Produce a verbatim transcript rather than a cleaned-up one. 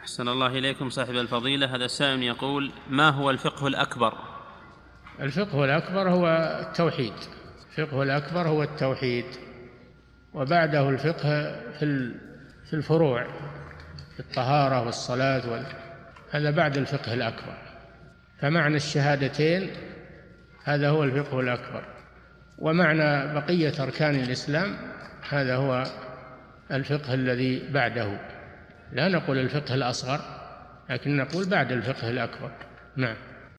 أحسن الله إليكم صاحب الفضيلة. هذا السائل يقول: ما هو الفقه الأكبر؟ الفقه الأكبر هو التوحيد. الفقه الأكبر هو التوحيد، وبعده الفقه في الفروع، في الطهارة والصلاة وال... هذا بعد الفقه الأكبر. فمعنى الشهادتين هذا هو الفقه الأكبر، ومعنى بقية أركان الإسلام هذا هو الفقه الذي بعده. لا نقول الفقه الأصغر، لكن نقول بعد الفقه الأكبر. نعم.